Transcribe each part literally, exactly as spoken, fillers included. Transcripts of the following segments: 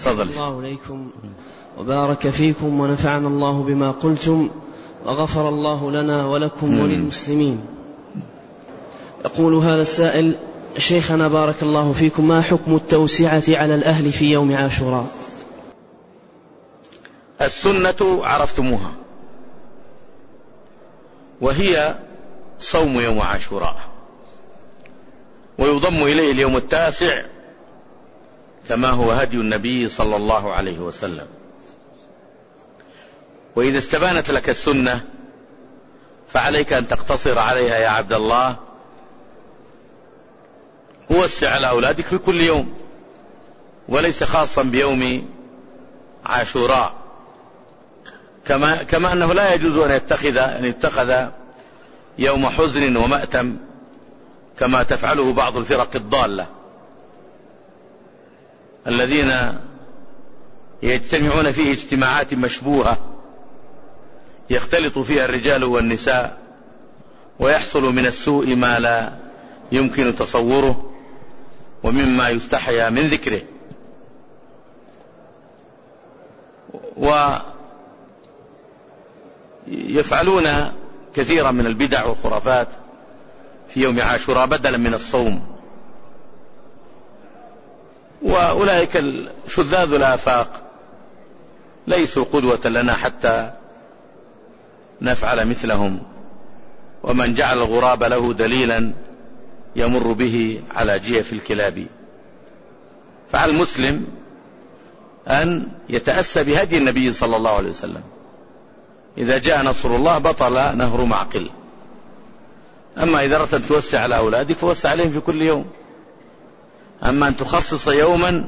تفضل. الله عليكم وبارك فيكم ونفعنا الله بما قلتم وغفر الله لنا ولكم وللمسلمين. يقول هذا السائل: شيخنا بارك الله فيكم، ما حكم التوسعة على الأهل في يوم عاشوراء؟ السنة عرفتموها، وهي صوم يوم عاشوراء، ويضم إليه اليوم التاسع كما هو هدي النبي صلى الله عليه وسلم. وإذا استبانت لك السنة فعليك أن تقتصر عليها يا عبد الله، ووسع على أولادك في كل يوم، وليس خاصا بيوم عاشوراء، كما, كما أنه لا يجوز أن يتخذ, أن يتخذ يوم حزن ومأتم كما تفعله بعض الفرق الضالة الذين يجتمعون فيه اجتماعات مشبوهة يختلط فيها الرجال والنساء، ويحصل من السوء ما لا يمكن تصوره ومما يستحيا من ذكره. ويفعلون كثيرا من البدع والخرافات في يوم عاشوراء بدلا من الصوم، وأولئك الشذاذ الآفاق ليسوا قدوة لنا حتى نفعل مثلهم. ومن جعل الغراب له دليلا يمر به على جيف الكلاب. فعلى المسلم أن يتأسى بهدي النبي صلى الله عليه وسلم. إذا جاء نصر الله بطل نهر معقل. أما إذا أردت أن توسع على أولادك فوسع عليهم في كل يوم. أما أن تخصص يوما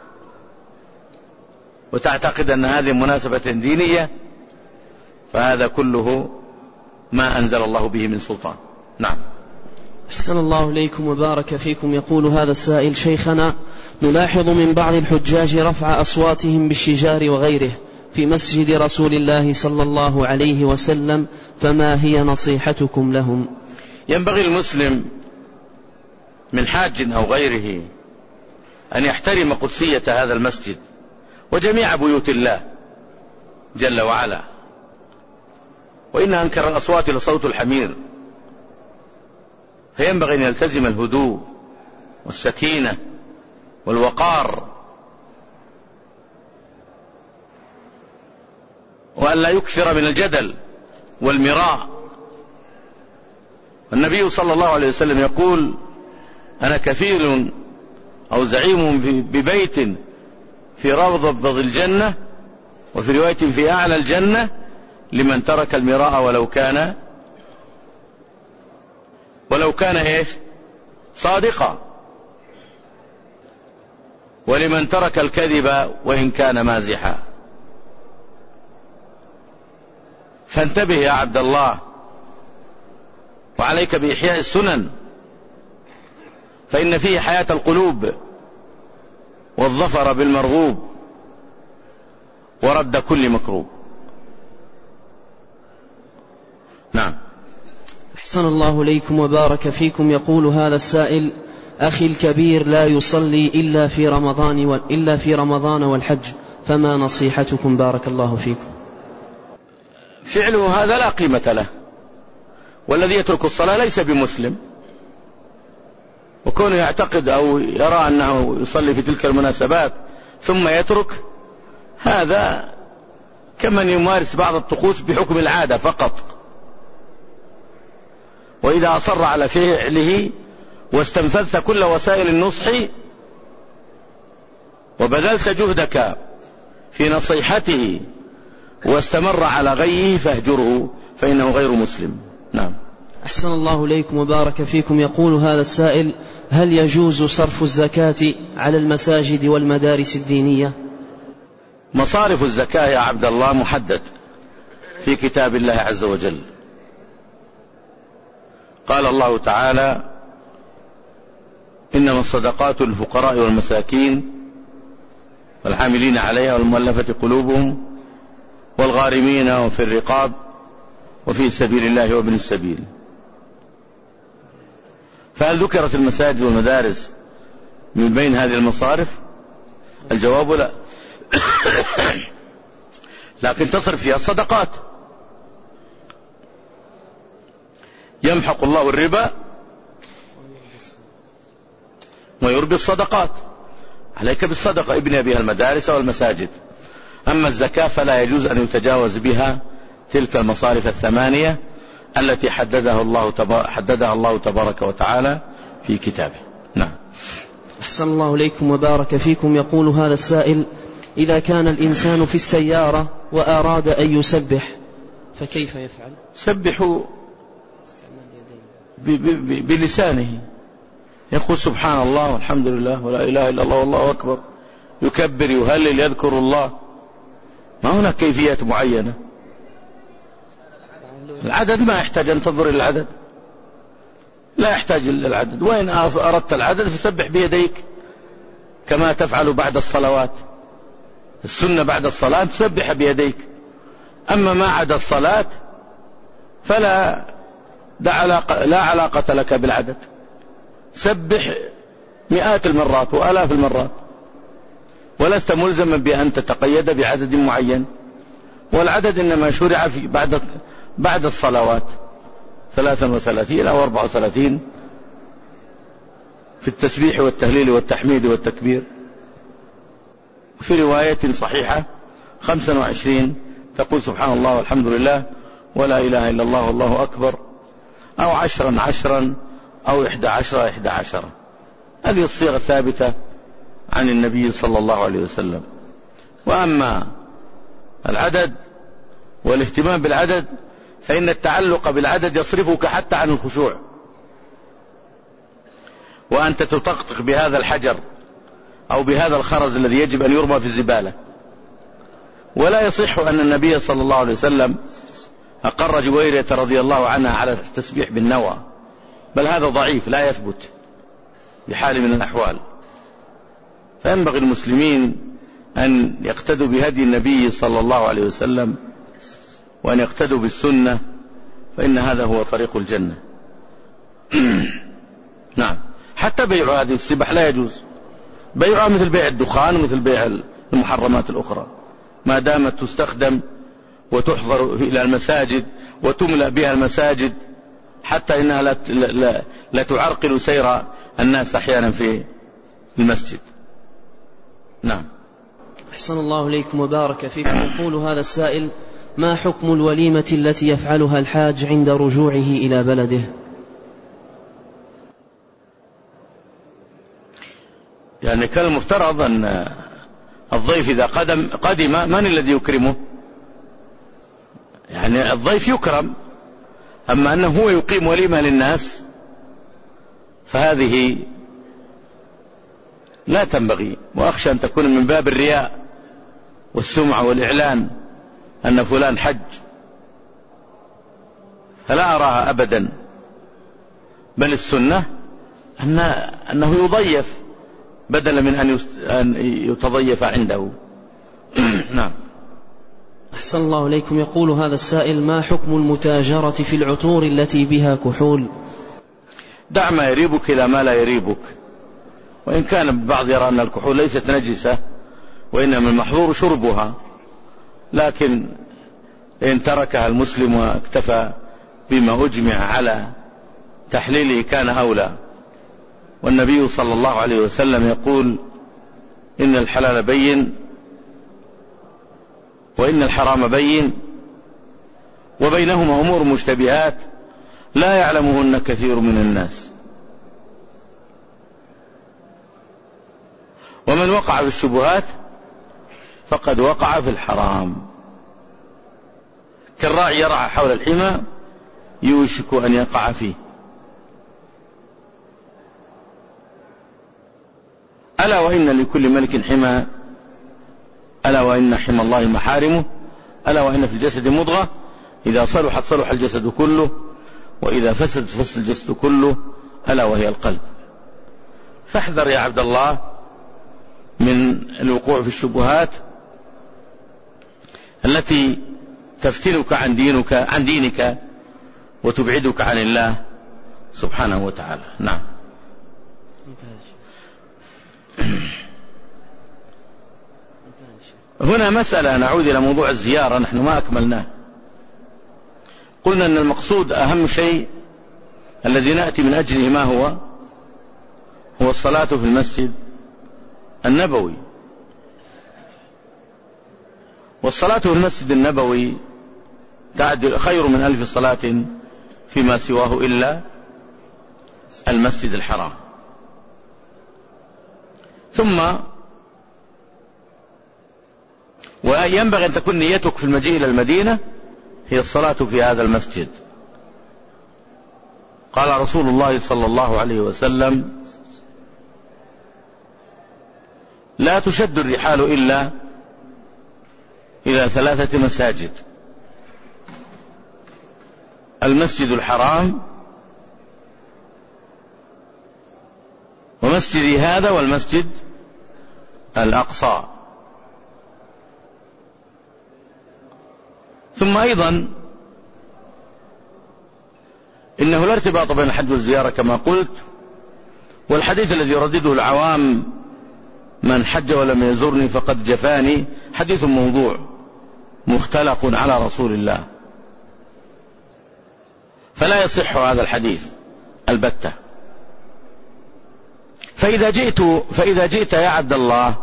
وتعتقد أن هذه مناسبة دينية فهذا كله ما أنزل الله به من سلطان. نعم. أحسن الله إليكم وبارك فيكم. يقول هذا السائل: شيخنا، نلاحظ من بعض الحجاج رفع أصواتهم بالشجار وغيره في مسجد رسول الله صلى الله عليه وسلم، فما هي نصيحتكم لهم؟ ينبغي المسلم من حاج أو غيره أن يحترم قدسية هذا المسجد وجميع بيوت الله جل وعلا. وإن أنكر الأصوات لصوت الحمير، فينبغي أن يلتزم الهدوء والسكينة والوقار، وأن لا يكثر من الجدل والمراء. النبي صلى الله عليه وسلم يقول: أنا كفيل أو زعيم ببيت في روضة الجنة، وفي رواية في أعلى الجنة، لمن ترك المراء ولو كان ولو كان إيش صادقا، ولمن ترك الكذب وإن كان مازحا. فانتبه يا عبد الله، وعليك بإحياء السنن، فإن فيه حياة القلوب والظفر بالمرغوب ورد كل مكروب. نعم. أحسن الله إليكم وبارك فيكم. يقول هذا السائل: أخي الكبير لا يصلي إلا في رمضان إلا في رمضان والحج، فما نصيحتكم بارك الله فيكم؟ فعله هذا لا قيمة له، والذي يترك الصلاة ليس بمسلم، وكونه يعتقد أو يرى أنه يصلي في تلك المناسبات ثم يترك، هذا كمن يمارس بعض الطقوس بحكم العادة فقط. وإذا أصر على فعله واستنفذت كل وسائل النصح وبذلت جهدك في نصيحته واستمر على غيه فاهجره، فإنه غير مسلم. نعم. أحسن الله إليكم وبارك فيكم. يقول هذا السائل: هل يجوز صرف الزكاة على المساجد والمدارس الدينية؟ مصارف الزكاة يا عبد الله محدد في كتاب الله عز وجل. قال الله تعالى: إنما الصدقات للفقراء والمساكين والعاملين عليها والمؤلفة قلوبهم والغارمين وفي الرقاب وفي سبيل الله وابن السبيل. فهل ذكرت المساجد والمدارس من بين هذه المصارف؟ الجواب لا. لكن تصرف فيها الصدقات. يمحق الله الربا ويربي الصدقات. عليك بالصدقة ابني بها المدارس والمساجد. أما الزكاة فلا يجوز أن يتجاوز بها تلك المصارف الثمانية التي حددها الله حددها الله تبارك وتعالى في كتابه. نعم. أحسن الله إليكم وبارك فيكم. يقول هذا السائل: إذا كان الإنسان في السيارة وأراد أن يسبح فكيف يفعل؟ سبحوا بلسانه، يقول سبحان الله والحمد لله ولا إله إلا الله والله أكبر، يكبر يهلل يذكر الله. ما هناك كيفيات معينة. العدد ما يحتاج أن تنظر إلى العدد، لا يحتاج إلى العدد. وإن أردت العدد فسبح بيديك كما تفعل بعد الصلوات. السنة بعد الصلاة تسبح بيديك. أما ما عدا الصلاة فلا لا علاقة لك بالعدد. سبح مئات المرات وآلاف المرات، ولست ملزما بأن تتقيد بعدد معين. والعدد إنما شرع في بعد بعد الصلوات ثلاثا وثلاثين أو أربعة وثلاثين في التسبيح والتهليل والتحميد والتكبير. في رواية صحيحة خمسا وعشرين تقول سبحان الله والحمد لله ولا إله إلا الله والله أكبر، أو عشرا عشرا أو إحدى عشرة إحدى عشرة. هذه الصيغة ثابتة عن النبي صلى الله عليه وسلم. وأما العدد والاهتمام بالعدد فإن التعلق بالعدد يصرفك حتى عن الخشوع. وأنت تطقطق بهذا الحجر أو بهذا الخرز الذي يجب أن يرمى في الزبالة. ولا يصح أن النبي صلى الله عليه وسلم أقر جويرية رضي الله عنها على التسبيح بالنوى، بل هذا ضعيف لا يثبت بحال من الأحوال. فينبغي المسلمين أن يقتدوا بهدي النبي صلى الله عليه وسلم وأن يقتدوا بالسنة، فإن هذا هو طريق الجنة. نعم. حتى بيع هذه السبح لا يجوز. بيعها مثل بيع الدخان ومثل بيع المحرمات الأخرى، ما دامت تستخدم وتحضر إلى المساجد وتملأ بها المساجد، حتى إنها لا, لا, لا تعرقل سير الناس أحيانا في المسجد. نعم. أحسن الله إليكم وبارك فيكم. يقول هذا السائل: ما حكم الوليمة التي يفعلها الحاج عند رجوعه إلى بلده؟ يعني كان المفترض أن الضيف إذا قدم قدم من الذي يكرمه؟ يعني الضيف يكرم. أما أنه هو يقيم وليمة للناس فهذه لا تنبغي، وأخشى أن تكون من باب الرياء والسمعة والإعلان أن فلان حج، فلا أراها أبدا. بل السنة أن أنه يضيف بدلا من أن يتضيف عنده. نعم. أحسن الله إليكم. يقول هذا السائل: ما حكم المتاجرة في العطور التي بها كحول؟ دع ما يريبك إلى ما لا يريبك. وإن كان البعض يرى أن الكحول ليست نجسة وإنما المحظور شربها، لكن إن تركها المسلم واكتفى بما أجمع على تحليله كان أولى. والنبي صلى الله عليه وسلم يقول: إن الحلال بين وإن الحرام بين وبينهما أمور مشتبهات لا يعلمهن كثير من الناس. ومن وقع في الشبهات فقد وقع في الحرام. كالراعي يرعى حول الحمى يوشك أن يقع فيه. ألا وإن لكل ملك حمى، ألا وإن حمى الله محارمه، ألا وإن في الجسد مضغة إذا صلحت صلح الجسد كله وإذا فسد فسد الجسد كله، ألا وهي القلب. فاحذر يا عبد الله من الوقوع في الشبهات التي تفتنك عن دينك عن دينك وتبعدك عن الله سبحانه وتعالى. نعم. هنا مسألة، نعود إلى موضوع الزيارة، نحن ما أكملناه. قلنا أن المقصود أهم شيء الذي نأتي من أجله ما هو هو الصلاة في المسجد النبوي. والصلاة في المسجد النبوي تعدل خير من ألف صلاة فيما سواه إلا المسجد الحرام. ثم وينبغي أن تكون نيتك في المجيء إلى المدينة هي الصلاة في هذا المسجد. قال رسول الله صلى الله عليه وسلم: لا تشد الرحال إلا إلى ثلاثة مساجد: المسجد الحرام، ومسجدي هذا، والمسجد الأقصى. ثم أيضا إنه لا ارتباط بين الحج والزيارة كما قلت، والحديث الذي يردده العوام: من حج ولم يزرني فقد جفاني، حديث موضوع مختلق على رسول الله، فلا يصح هذا الحديث البتة. فإذا جئت فإذا جئت يا عبد الله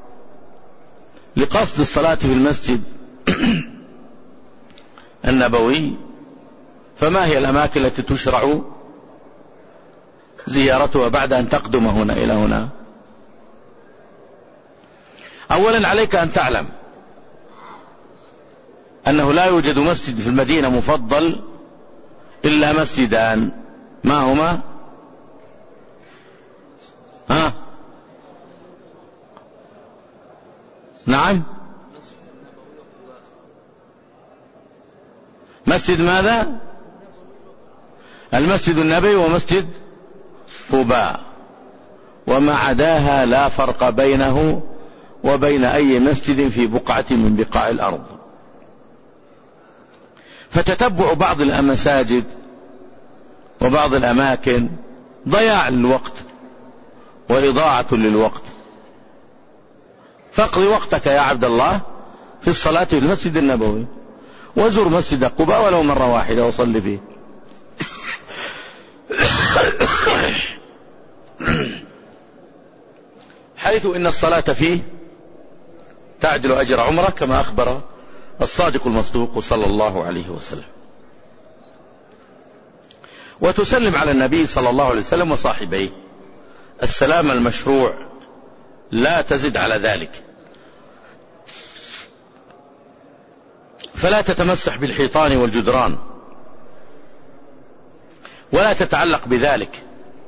لقصد الصلاة في المسجد النبوي، فما هي الأماكن التي تشرع زيارتها بعد أن تقدم هنا إلى هنا؟ أولا عليك أن تعلم أنه لا يوجد مسجد في المدينة مفضل إلا مسجدان. ما هما؟ ها؟ نعم، مسجد ماذا؟ المسجد النبوي ومسجد قباء، وما عداها لا فرق بينه وبين أي مسجد في بقعة من بقاع الأرض. فتتبع بعض المساجد وبعض الأماكن ضياع للوقت وإضاعة للوقت. فاقضي وقتك يا عبد الله في الصلاة في المسجد النبوي، وزر مسجد قباء ولو مرة واحدة وصل فيه. حيث إن الصلاة فيه تعدل أجر عمره، كما أخبر الصادق المصدوق صلى الله عليه وسلم. وتسلم على النبي صلى الله عليه وسلم وصاحبيه السلام المشروع، لا تزد على ذلك. فلا تتمسح بالحيطان والجدران، ولا تتعلق بذلك،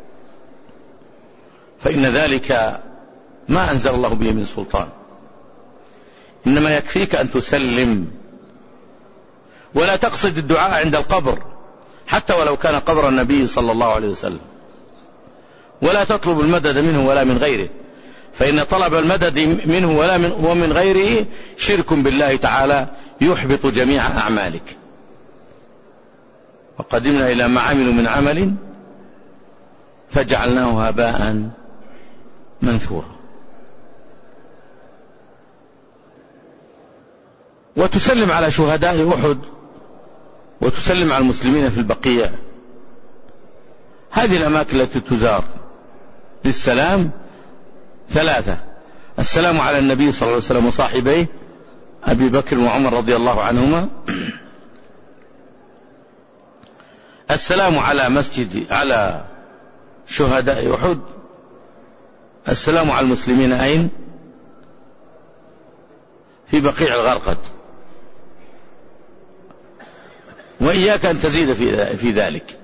فإن ذلك ما أنزل الله به من سلطان. إنما يكفيك أن تسلم، ولا تقصد الدعاء عند القبر حتى ولو كان قبر النبي صلى الله عليه وسلم، ولا تطلب المدد منه ولا من غيره، فإن طلب المدد منه ولا من ومن غيره شرك بالله تعالى يحبط جميع أعمالك. وقدمنا إلى ما عملوا من عمل فجعلناه هباء منثورا. وتسلم على شهداء أحد، وتسلم على المسلمين في البقيع. هذه الأماكن التي تزار للسلام ثلاثة: السلام على النبي صلى الله عليه وسلم وصاحبيه أبي بكر وعمر رضي الله عنهما، السلام على مسجد على شهداء أحد، السلام على المسلمين أين؟ في بقيع الغرقد. وإياك أن تزيد في ذلك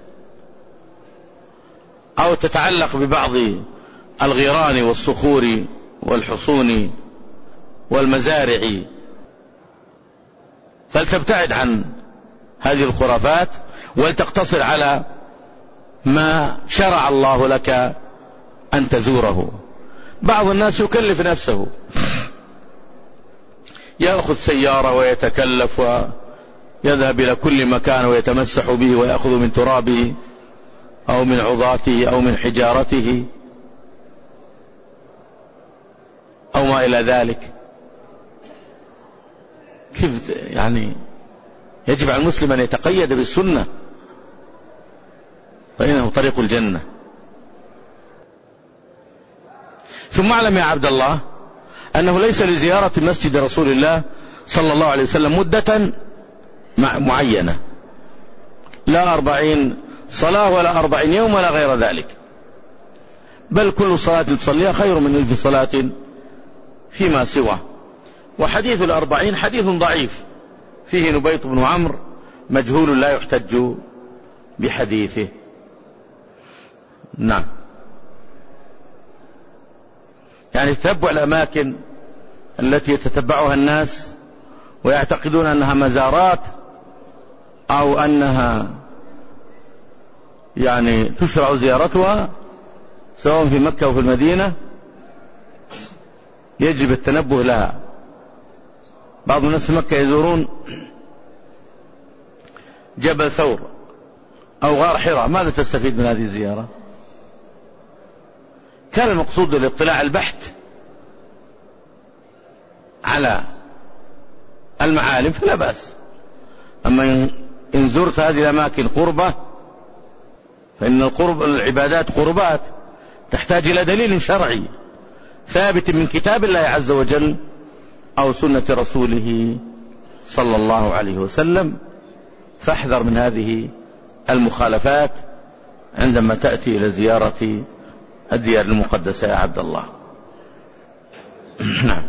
أو تتعلق ببعض الغيران والصخور والحصون والمزارع، فلتبتعد عن هذه الخرافات ولتقتصر على ما شرع الله لك أن تزوره. بعض الناس يكلف نفسه، يأخذ سيارة ويتكلف ويذهب إلى كل مكان ويتمسح به ويأخذ من ترابه أو من عظاته أو من حجارته أو ما إلى ذلك، كيف يعني؟ يجب على المسلم أن يتقيد بالسنة، فإنه طريق الجنة. ثم اعلم يا عبد الله أنه ليس لزيارة مسجد رسول الله صلى الله عليه وسلم مدة معينة، لا أربعين صلاة ولا أربعين يوم ولا غير ذلك، بل كل صلاة تصليها خير من ألف صلاة فيما سوى. وحديث الأربعين حديث ضعيف فيه نبيط بن عمرو مجهول لا يحتج بحديثه. نعم. يعني تتبع الأماكن التي يتتبعها الناس ويعتقدون أنها مزارات أو أنها يعني تشرع زيارتها سواء في مكة أو في المدينة، يجب التنبه لها. بعض الناس في مكة يزورون جبل ثور أو غار حراء، ماذا تستفيد من هذه الزيارة؟ كان المقصود الاطلاع البحت على المعالم فلا بأس. أما إن زرت هذه الأماكن قربة، فإن القرب العبادات قربات تحتاج إلى دليل شرعي ثابت من كتاب الله عز وجل أو سنة رسوله صلى الله عليه وسلم، فاحذر من هذه المخالفات عندما تأتي إلى زيارة الديار المقدسة يا عبد الله. نعم.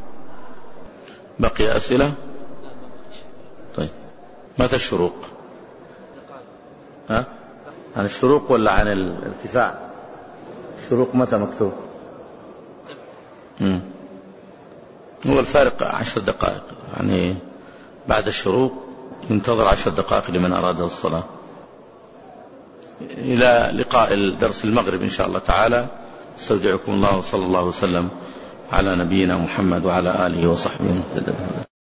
بقي أسئلة؟ طيب، متى الشروق؟ ها؟ عن الشروق ولا عن الارتفاع؟ الشروق متى مكتوب؟ مم. هو الفارق عشر دقائق، يعني بعد الشروق ينتظر عشر دقائق لمن أراد الصلاة. إلى لقاء الدرس المغرب إن شاء الله تعالى. استودعكم الله وصلى الله وسلم على نبينا محمد وعلى آله وصحبه وسلم.